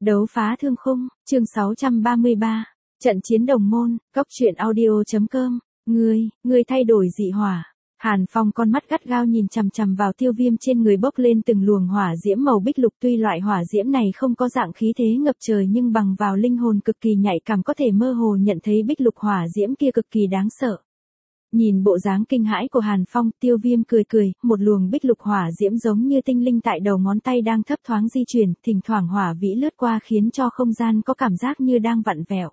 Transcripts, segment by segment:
Đấu phá thương khung, chương 633. Trận chiến đồng môn, Cốc truyện audio.com. Ngươi thay đổi dị hỏa. Hàn Phong con mắt gắt gao nhìn chằm chằm vào Tiêu Viêm trên người bốc lên từng luồng hỏa diễm màu bích lục, tuy loại hỏa diễm này không có dạng khí thế ngập trời nhưng bằng vào linh hồn cực kỳ nhạy cảm có thể mơ hồ nhận thấy bích lục hỏa diễm kia cực kỳ đáng sợ. Nhìn bộ dáng kinh hãi của Hàn Phong, Tiêu Viêm cười cười, một luồng bích lục hỏa diễm giống như tinh linh tại đầu ngón tay đang thấp thoáng di chuyển, thỉnh thoảng hỏa vĩ lướt qua khiến cho không gian có cảm giác như đang vặn vẹo.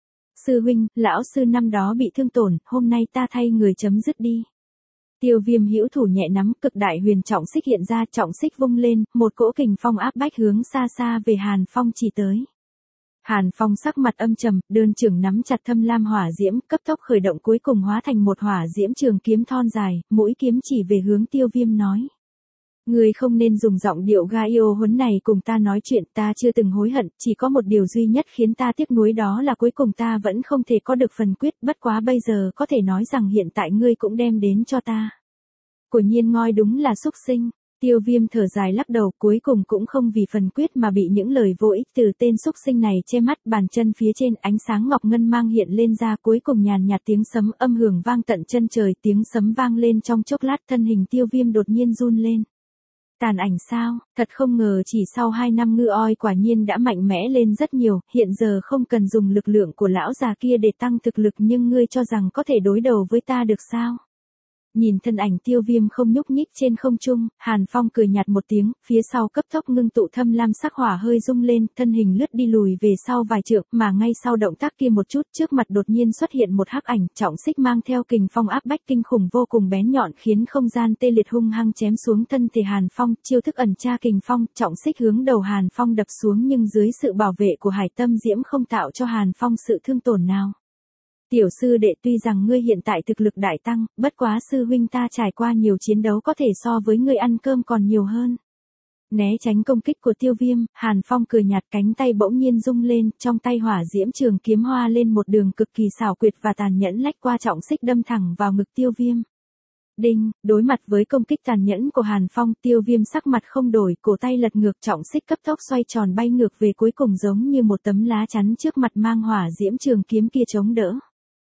Sư huynh, lão sư năm đó bị thương tổn, hôm nay ta thay người chấm dứt đi. Tiêu Viêm hữu thủ nhẹ nắm, cực đại huyền trọng xích hiện ra, trọng xích vung lên, một cỗ kình phong áp bách hướng xa xa về Hàn Phong chỉ tới. Hàn Phong sắc mặt âm trầm, đơn trưởng nắm chặt thâm lam hỏa diễm, cấp tốc khởi động, cuối cùng hóa thành một hỏa diễm trường kiếm thon dài, mũi kiếm chỉ về hướng Tiêu Viêm nói: Ngươi không nên dùng giọng điệu ga yêu huấn này cùng ta nói chuyện, ta chưa từng hối hận, chỉ có một điều duy nhất khiến ta tiếc nuối, đó là cuối cùng ta vẫn không thể có được phần quyết, bất quá bây giờ có thể nói rằng hiện tại ngươi cũng đem đến cho ta. Của Nhiên Ngoi đúng là xúc sinh. Tiêu Viêm thở dài lắc đầu, cuối cùng cũng không vì phần quyết mà bị những lời vô ích từ tên xúc sinh này che mắt. Bàn chân phía trên ánh sáng ngọc ngân mang hiện lên ra, cuối cùng nhàn nhạt tiếng sấm âm hưởng vang tận chân trời, tiếng sấm vang lên trong chốc lát, thân hình Tiêu Viêm đột nhiên run lên. Tàn ảnh sao, thật không ngờ chỉ sau 2 năm ngư oi quả nhiên đã mạnh mẽ lên rất nhiều, hiện giờ không cần dùng lực lượng của lão già kia để tăng thực lực, nhưng ngươi cho rằng có thể đối đầu với ta được sao? Nhìn thân ảnh Tiêu Viêm không nhúc nhích trên không trung, Hàn Phong cười nhạt một tiếng, phía sau cấp tốc ngưng tụ thâm lam sắc hỏa hơi rung lên, thân hình lướt đi lùi về sau vài trượng, mà ngay sau động tác kia một chút, trước mặt đột nhiên xuất hiện một hắc ảnh, trọng xích mang theo kình phong áp bách kinh khủng vô cùng bén nhọn, khiến không gian tê liệt, hung hăng chém xuống thân thể Hàn Phong, chiêu thức ẩn tra kình phong, trọng xích hướng đầu Hàn Phong đập xuống, nhưng dưới sự bảo vệ của Hải Tâm Diễm không tạo cho Hàn Phong sự thương tổn nào. Tiểu sư đệ, tuy rằng ngươi hiện tại thực lực đại tăng, bất quá sư huynh ta trải qua nhiều chiến đấu có thể so với ngươi ăn cơm còn nhiều hơn. Né tránh công kích của Tiêu Viêm, Hàn Phong cười nhạt, cánh tay bỗng nhiên rung lên, trong tay hỏa diễm trường kiếm hoa lên một đường cực kỳ xảo quyệt và tàn nhẫn, lách qua trọng xích đâm thẳng vào ngực Tiêu Viêm. Đinh, đối mặt với công kích tàn nhẫn của Hàn Phong, Tiêu Viêm sắc mặt không đổi, cổ tay lật ngược, trọng xích cấp tốc xoay tròn bay ngược về, cuối cùng giống như một tấm lá chắn trước mặt mang hỏa diễm trường kiếm kia chống đỡ.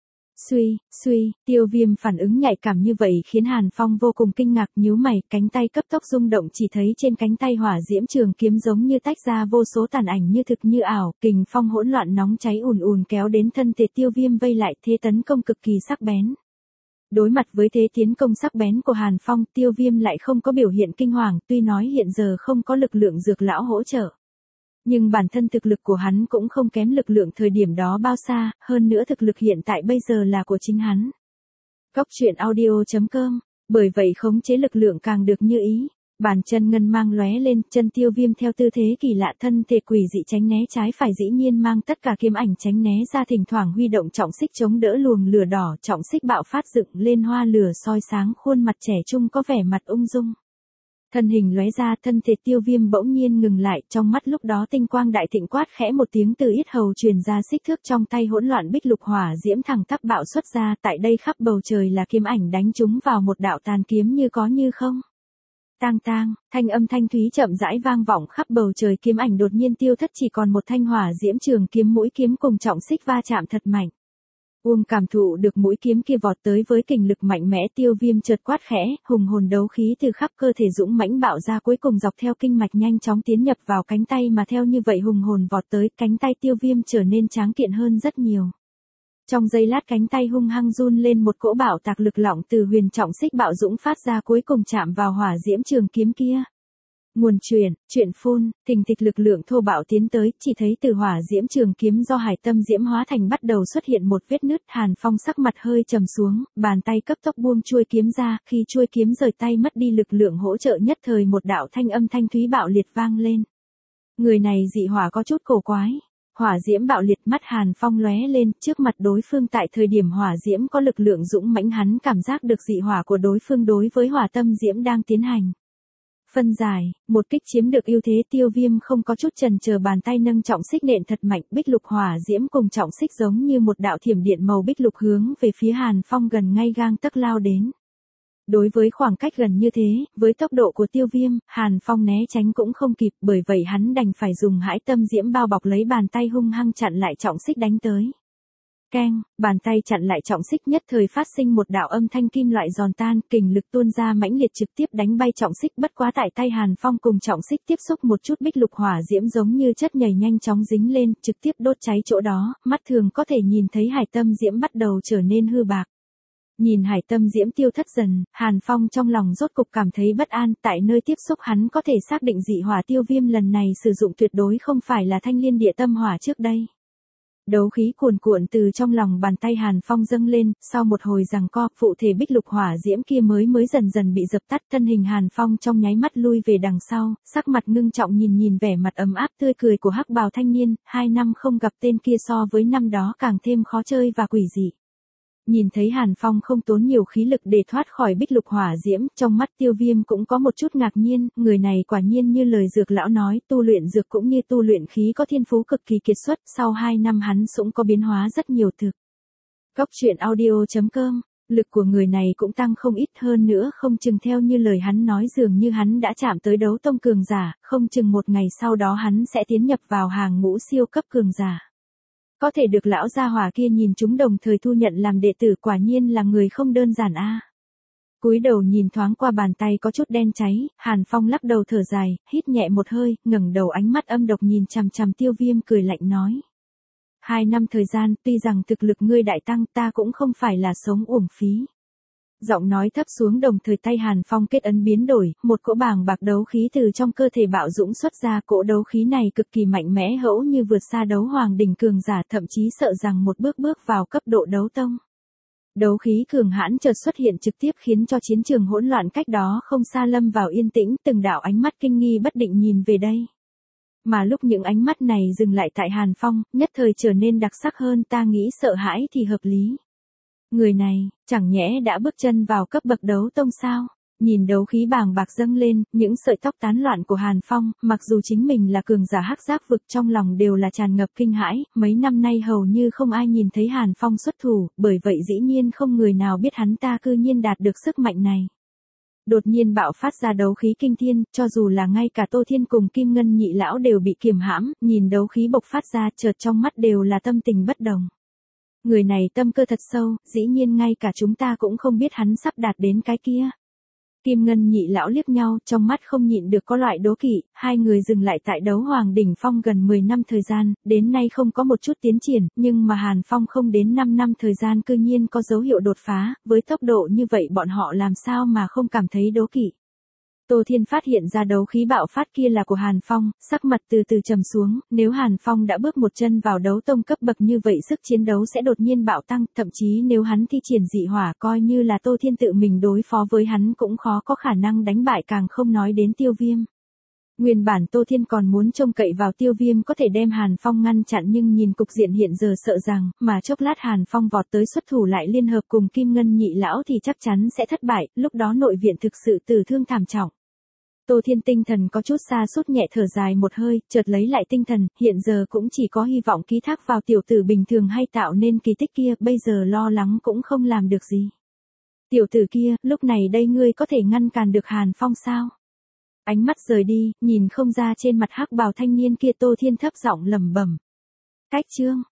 Suy, Tiêu Viêm phản ứng nhạy cảm như vậy khiến Hàn Phong vô cùng kinh ngạc, nhíu mày, cánh tay cấp tốc rung động, chỉ thấy trên cánh tay hỏa diễm trường kiếm giống như tách ra vô số tàn ảnh như thực như ảo, kình phong hỗn loạn nóng cháy ùn ùn kéo đến thân thể Tiêu Viêm vây lại, thế tấn công cực kỳ sắc bén. Đối mặt với thế tiến công sắc bén của Hàn Phong, Tiêu Viêm lại không có biểu hiện kinh hoàng, tuy nói hiện giờ không có lực lượng dược lão hỗ trợ. Nhưng bản thân thực lực của hắn cũng không kém lực lượng thời điểm đó bao xa, hơn nữa thực lực hiện tại bây giờ là của chính hắn. Cốc truyện audio.com, bởi vậy khống chế lực lượng càng được như ý. Bàn chân ngân mang lóe lên, chân Tiêu Viêm theo tư thế kỳ lạ, thân thể quỷ dị tránh né trái phải, dĩ nhiên mang tất cả kiếm ảnh tránh né ra, thỉnh thoảng huy động trọng xích chống đỡ luồng lửa đỏ, trọng xích bạo phát dựng lên hoa lửa soi sáng khuôn mặt trẻ trung có vẻ mặt ung dung. Thân hình lóe ra, thân thể Tiêu Viêm bỗng nhiên ngừng lại, trong mắt lúc đó tinh quang đại thịnh, quát khẽ một tiếng, từ yết hầu truyền ra, xích thước trong tay hỗn loạn bích lục hỏa diễm thẳng tắp bạo xuất ra, tại đây khắp bầu trời là kiếm ảnh đánh trúng vào một đạo tàn kiếm như có như không. Tang tang, thanh âm thanh thúy chậm rãi vang vọng khắp bầu trời, kiếm ảnh đột nhiên tiêu thất, chỉ còn một thanh hỏa diễm trường kiếm, mũi kiếm cùng trọng xích va chạm thật mạnh. Cảm thụ được mũi kiếm kia vọt tới với kình lực mạnh mẽ, Tiêu Viêm chợt quát khẽ, hùng hồn đấu khí từ khắp cơ thể dũng mãnh bạo ra, cuối cùng dọc theo kinh mạch nhanh chóng tiến nhập vào cánh tay, mà theo như vậy hùng hồn vọt tới, cánh tay Tiêu Viêm trở nên tráng kiện hơn rất nhiều. Trong giây lát cánh tay hung hăng run lên, một cỗ bạo tạc lực lỏng từ huyền trọng xích bạo dũng phát ra, cuối cùng chạm vào hỏa diễm trường kiếm kia. Nguồn chuyện phun, thình thịch lực lượng thô bạo tiến tới, chỉ thấy từ hỏa diễm trường kiếm do Hải Tâm Diễm hóa thành bắt đầu xuất hiện một vết nứt. Hàn Phong sắc mặt hơi trầm xuống, bàn tay cấp tốc buông chuôi kiếm ra, khi chuôi kiếm rời tay mất đi lực lượng hỗ trợ, nhất thời một đạo thanh âm thanh thúy bạo liệt vang lên. Người này dị hỏa có chút cổ quái. Hỏa diễm bạo liệt, mắt Hàn Phong lóe lên, trước mặt đối phương tại thời điểm hỏa diễm có lực lượng dũng mãnh, hắn cảm giác được dị hỏa của đối phương đối với Hỏa Tâm Diễm đang tiến hành phân giải, một kích chiếm được ưu thế. Tiêu Viêm không có chút chần chờ, bàn tay nâng trọng xích nện thật mạnh, bích lục hỏa diễm cùng trọng xích giống như một đạo thiểm điện màu bích lục hướng về phía Hàn Phong gần ngay gang tấc lao đến. Đối với khoảng cách gần như thế, với tốc độ của Tiêu Viêm, Hàn Phong né tránh cũng không kịp, bởi vậy hắn đành phải dùng Hãi Tâm Diễm bao bọc lấy bàn tay hung hăng chặn lại trọng xích đánh tới. Keng, bàn tay chặn lại trọng xích nhất thời phát sinh một đạo âm thanh kim loại giòn tan, kình lực tuôn ra mãnh liệt trực tiếp đánh bay trọng xích, bất quá tại tay Hàn Phong cùng trọng xích tiếp xúc một chút bích lục hỏa diễm giống như chất nhầy nhanh chóng dính lên, trực tiếp đốt cháy chỗ đó, mắt thường có thể nhìn thấy hải tâm diễm bắt đầu trở nên hư bạc. Nhìn hải tâm diễm tiêu thất dần, Hàn Phong trong lòng rốt cục cảm thấy bất an, tại nơi tiếp xúc hắn có thể xác định dị hỏa Tiêu Viêm lần này sử dụng tuyệt đối không phải là thanh liên địa tâm hỏa trước đây. Đấu khí cuồn cuộn từ trong lòng bàn tay Hàn Phong dâng lên, sau một hồi giằng co, phụ thể bích lục hỏa diễm kia mới dần dần bị dập tắt, thân hình Hàn Phong trong nháy mắt lui về đằng sau, sắc mặt ngưng trọng nhìn vẻ mặt ấm áp tươi cười của hắc bào thanh niên, 2 năm không gặp tên kia so với năm đó càng thêm khó chơi và quỷ dị. Nhìn thấy Hàn Phong không tốn nhiều khí lực để thoát khỏi bích lục hỏa diễm, trong mắt Tiêu Viêm cũng có một chút ngạc nhiên, người này quả nhiên như lời dược lão nói, tu luyện dược cũng như tu luyện khí có thiên phú cực kỳ kiệt xuất, sau 2 năm hắn cũng có biến hóa rất nhiều thực. Góc truyện audio.com, lực của người này cũng tăng không ít hơn nữa, không chừng theo như lời hắn nói dường như hắn đã chạm tới đấu tông cường giả, không chừng một ngày sau đó hắn sẽ tiến nhập vào hàng ngũ siêu cấp cường giả. Có thể được lão gia hỏa kia nhìn chúng đồng thời thu nhận làm đệ tử quả nhiên là người không đơn giản a. Cúi đầu nhìn thoáng qua bàn tay có chút đen cháy, Hàn Phong lắc đầu thở dài, hít nhẹ một hơi, ngẩng đầu ánh mắt âm độc nhìn chằm chằm Tiêu Viêm cười lạnh nói. 2 năm thời gian, tuy rằng thực lực ngươi đại tăng ta cũng không phải là sống uổng phí. Giọng nói thấp xuống đồng thời tay Hàn Phong kết ấn biến đổi, một cỗ bàng bạc đấu khí từ trong cơ thể bạo dũng xuất ra, cỗ đấu khí này cực kỳ mạnh mẽ hẫu như vượt xa đấu hoàng đỉnh cường giả, thậm chí sợ rằng một bước vào cấp độ đấu tông. Đấu khí cường hãn chợt xuất hiện trực tiếp khiến cho chiến trường hỗn loạn cách đó không xa lâm vào yên tĩnh, từng đạo ánh mắt kinh nghi bất định nhìn về đây. Mà lúc những ánh mắt này dừng lại tại Hàn Phong, nhất thời trở nên đặc sắc hơn, ta nghĩ sợ hãi thì hợp lý. Người này, chẳng nhẽ đã bước chân vào cấp bậc đấu tông sao? Nhìn đấu khí bàng bạc dâng lên, những sợi tóc tán loạn của Hàn Phong, mặc dù chính mình là cường giả hắc giác vực trong lòng đều là tràn ngập kinh hãi, mấy năm nay hầu như không ai nhìn thấy Hàn Phong xuất thủ, bởi vậy dĩ nhiên không người nào biết hắn ta cư nhiên đạt được sức mạnh này. Đột nhiên bạo phát ra đấu khí kinh thiên, cho dù là ngay cả Tô Thiên cùng Kim Ngân nhị lão đều bị kiềm hãm, nhìn đấu khí bộc phát ra chợt trong mắt đều là tâm tình bất đồng. Người này tâm cơ thật sâu, dĩ nhiên ngay cả chúng ta cũng không biết hắn sắp đạt đến cái kia. Kim Ngân nhị lão liếc nhau, trong mắt không nhịn được có loại đố kỵ, hai người dừng lại tại đấu hoàng đỉnh phong gần 10 năm thời gian, đến nay không có một chút tiến triển, nhưng mà Hàn Phong không đến 5 năm thời gian cư nhiên có dấu hiệu đột phá, với tốc độ như vậy bọn họ làm sao mà không cảm thấy đố kỵ. Tô Thiên phát hiện ra đấu khí bạo phát kia là của Hàn Phong, sắc mặt từ từ trầm xuống, nếu Hàn Phong đã bước một chân vào đấu tông cấp bậc như vậy sức chiến đấu sẽ đột nhiên bạo tăng, thậm chí nếu hắn thi triển dị hỏa coi như là Tô Thiên tự mình đối phó với hắn cũng khó có khả năng đánh bại, càng không nói đến Tiêu Viêm. Nguyên bản Tô Thiên còn muốn trông cậy vào Tiêu Viêm có thể đem Hàn Phong ngăn chặn, nhưng nhìn cục diện hiện giờ sợ rằng, mà chốc lát Hàn Phong vọt tới xuất thủ lại liên hợp cùng Kim Ngân nhị lão thì chắc chắn sẽ thất bại, lúc đó nội viện thực sự tử thương thảm trọng. Tô Thiên tinh thần có chút sa sút nhẹ thở dài một hơi, chợt lấy lại tinh thần, hiện giờ cũng chỉ có hy vọng ký thác vào tiểu tử bình thường hay tạo nên kỳ tích kia, bây giờ lo lắng cũng không làm được gì. Tiểu tử kia, lúc này đây ngươi có thể ngăn cản được Hàn Phong sao? Ánh mắt rời đi, nhìn không ra trên mặt hắc bào thanh niên kia, Tô Thiên thấp giọng lẩm bẩm. Cách chương